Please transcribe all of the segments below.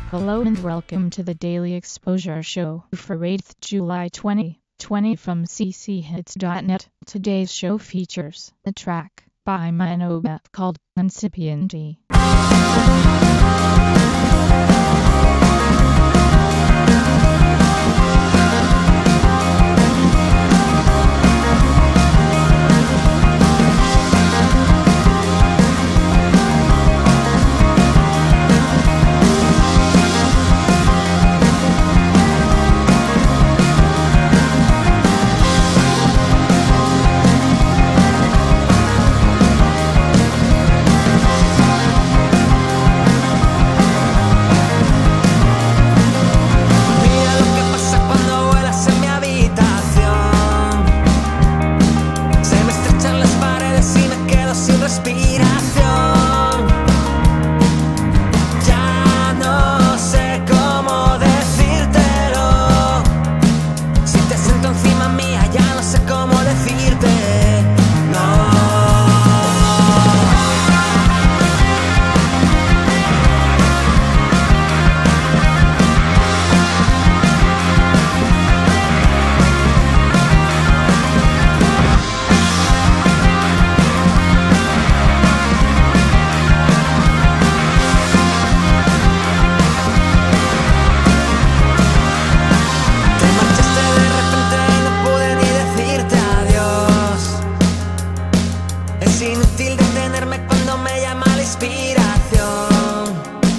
Hello and welcome to the Daily Exposure Show for 8th July 2020 from cchits.net. Today's show features a track by Manoba called Incipienti. Es inútil detenerme cuando me llama la inspiración.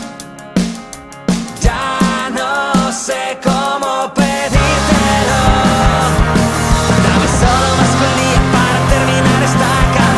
Ya no sé cómo pedírtelo. Dame solo más que un día para terminar esta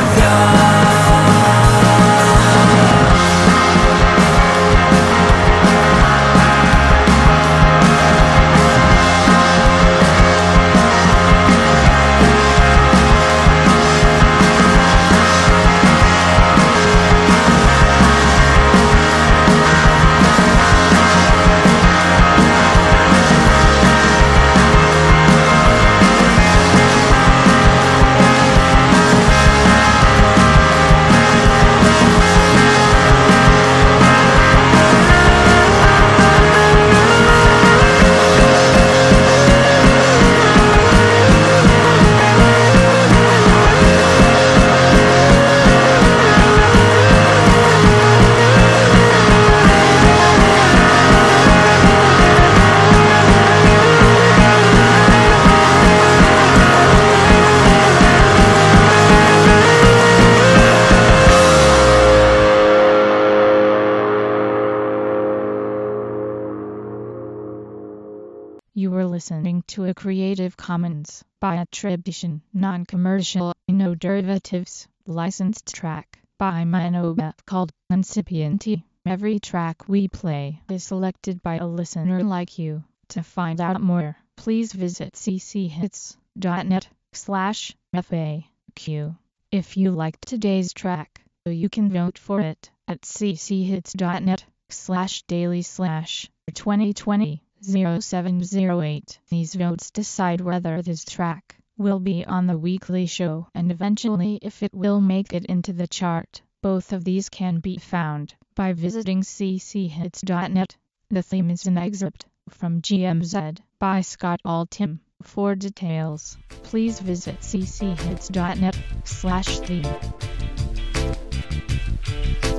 You were listening to a Creative Commons by attribution, non-commercial, no derivatives, licensed track by Manoba called Incipienti. Every track we play is selected by a listener like you. To find out more, please visit cchits.net/FAQ. If you liked today's track, you can vote for it at cchits.net/daily/2020. 0708. These votes decide whether this track will be on the weekly show and eventually if it will make it into the chart. Both of these can be found by visiting cchits.net. The theme is an excerpt from GMZ by Scott Altham. For details, please visit cchits.net/theme.